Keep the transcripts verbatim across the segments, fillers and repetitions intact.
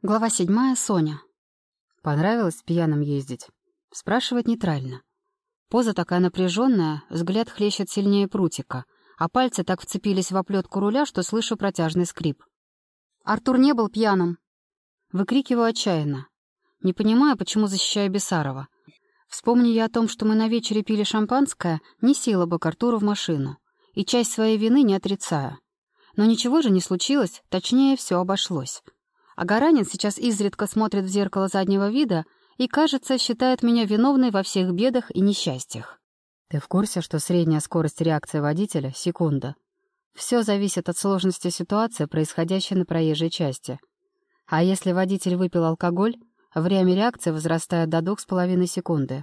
Глава седьмая. Соня. Понравилось пьяным ездить? Спрашивает нейтрально. Поза такая напряженная, взгляд хлещет сильнее прутика, а пальцы так вцепились в оплетку руля, что слышу протяжный скрип. Артур не был пьяным. Выкрикиваю отчаянно. Не понимаю, почему защищаю Бесарова. Вспомни я о том, что мы на вечере пили шампанское, не села бы к Артуру в машину. И часть своей вины не отрицаю. Но ничего же не случилось, точнее, все обошлось. А Гаранин сейчас изредка смотрит в зеркало заднего вида и, кажется, считает меня виновной во всех бедах и несчастьях. Ты в курсе, что средняя скорость реакции водителя — секунда? Все зависит от сложности ситуации, происходящей на проезжей части. А если водитель выпил алкоголь, время реакции возрастает до двух с половиной секунды.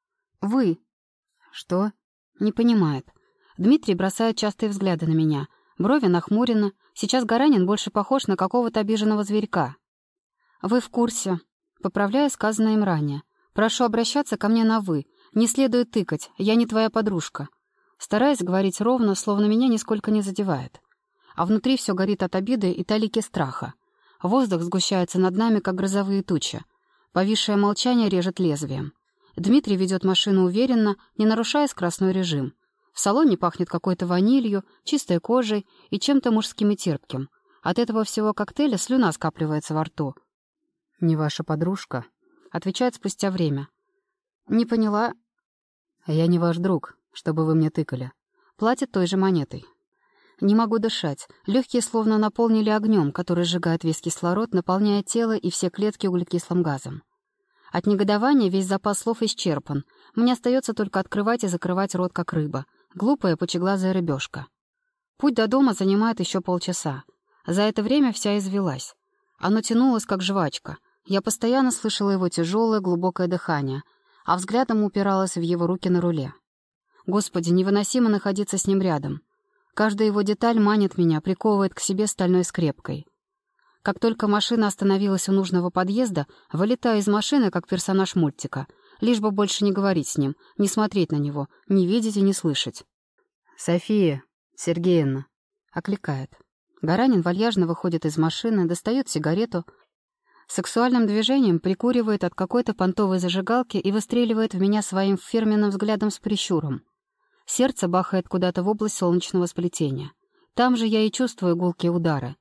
Вы. Что? Не понимает. Дмитрий бросает частые взгляды на меня. Брови нахмурены. Сейчас Гаранин больше похож на какого-то обиженного зверька. Вы в курсе. Поправляю сказанное им ранее. Прошу обращаться ко мне на «вы». Не следует тыкать. Я не твоя подружка. Стараюсь говорить ровно, словно меня нисколько не задевает. А внутри все горит от обиды и талики страха. Воздух сгущается над нами, как грозовые тучи. Повисшее молчание режет лезвием. Дмитрий ведет машину уверенно, не нарушая скоростной режим. В салоне пахнет какой-то ванилью, чистой кожей и чем-то мужским и терпким. От этого всего коктейля слюна скапливается во рту. «Не ваша подружка?» — отвечает спустя время. «Не поняла». «Я не ваш друг, чтобы вы мне тыкали». Платит той же монетой. Не могу дышать. Легкие словно наполнили огнем, который сжигает весь кислород, наполняя тело и все клетки углекислым газом. От негодования весь запас слов исчерпан. Мне остается только открывать и закрывать рот, как рыба. Глупая, пучеглазая рыбешка. Путь до дома занимает еще полчаса. За это время вся извелась. Оно тянулось, как жвачка. Я постоянно слышала его тяжелое, глубокое дыхание, а взглядом упиралась в его руки на руле. Господи, невыносимо находиться с ним рядом. Каждая его деталь манит меня, приковывает к себе стальной скрепкой. Как только машина остановилась у нужного подъезда, вылетаю из машины, как персонаж мультика, лишь бы больше не говорить с ним, не смотреть на него, не видеть и не слышать. «София Сергеевна!» — окликает. Гаранин вальяжно выходит из машины, достает сигарету, сексуальным движением прикуривает от какой-то понтовой зажигалки и выстреливает в меня своим фирменным взглядом с прищуром. Сердце бахает куда-то в область солнечного сплетения. Там же я и чувствую гулкие удары.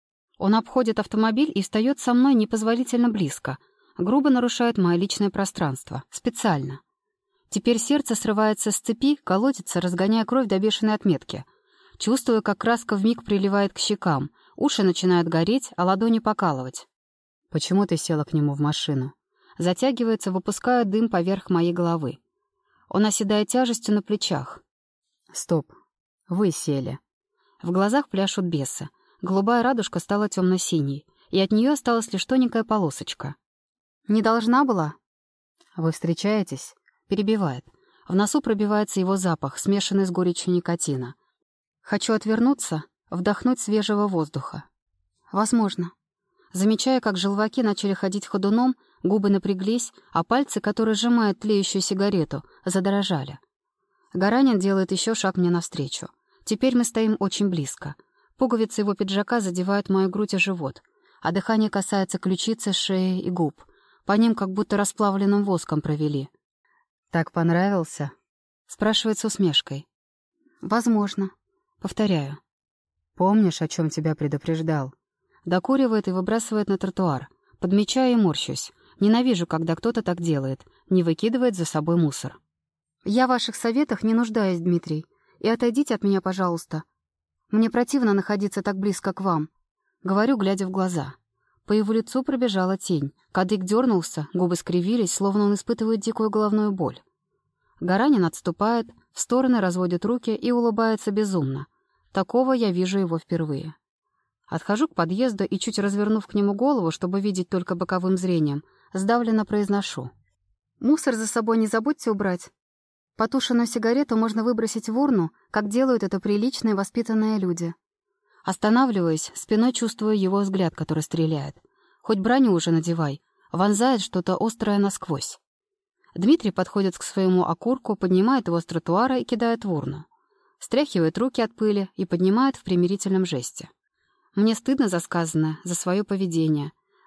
Он обходит автомобиль и встает со мной непозволительно близко, грубо нарушает мое личное пространство. Специально. Теперь сердце срывается с цепи, колотится, разгоняя кровь до бешеной отметки. Чувствую, как краска вмиг приливает к щекам, уши начинают гореть, а ладони покалывать. «Почему ты села к нему в машину?» Затягивается, выпуская дым поверх моей головы. Он оседает тяжестью на плечах. «Стоп. Вы сели». В глазах пляшут бесы. Голубая радужка стала темно-синей, и от нее осталась лишь тоненькая полосочка. «Не должна была?» «Вы встречаетесь?» Перебивает. В носу пробивается его запах, смешанный с горечью никотина. Хочу отвернуться, вдохнуть свежего воздуха. Возможно. Замечая, как желваки начали ходить ходуном, губы напряглись, а пальцы, которые сжимают тлеющую сигарету, задрожали. Гаранин делает еще шаг мне навстречу. Теперь мы стоим очень близко. Пуговицы его пиджака задевают мою грудь и живот, а дыхание касается ключицы, шеи и губ. По ним как будто расплавленным воском провели. «Так понравился?» — спрашивает с усмешкой. «Возможно». Повторяю. «Помнишь, о чем тебя предупреждал?» Докуривает и выбрасывает на тротуар. Подмечаю и морщусь. Ненавижу, когда кто-то так делает, не выкидывает за собой мусор. «Я в ваших советах не нуждаюсь, Дмитрий. И отойдите от меня, пожалуйста. Мне противно находиться так близко к вам». Говорю, глядя в глаза. По его лицу пробежала тень. Кадык дернулся, губы скривились, словно он испытывает дикую головную боль. Гаранин отступает, в стороны разводит руки и улыбается безумно. Такого я вижу его впервые. Отхожу к подъезду и, чуть развернув к нему голову, чтобы видеть только боковым зрением, сдавленно произношу. «Мусор за собой не забудьте убрать. Потушенную сигарету можно выбросить в урну, как делают это приличные воспитанные люди». Останавливаясь, спиной чувствую его взгляд, который стреляет. Хоть броню уже надевай, вонзает что-то острое насквозь. Дмитрий подходит к своему окурку, поднимает его с тротуара и кидает в урну. Стряхивает руки от пыли и поднимает в примирительном жесте. Мне стыдно за сказанное, за свое поведение.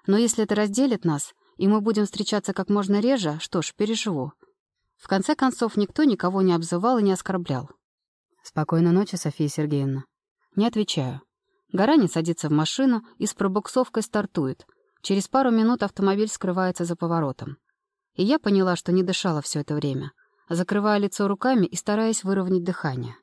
Но если это разделит нас, и мы будем встречаться как можно реже, что ж, переживу. В конце концов, никто никого не обзывал и не оскорблял. Спокойной ночи, София Сергеевна. Не отвечаю. Гарани садится в машину и с пробуксовкой стартует. Через пару минут автомобиль скрывается за поворотом. И я поняла, что не дышала все это время, закрывая лицо руками и стараясь выровнять дыхание.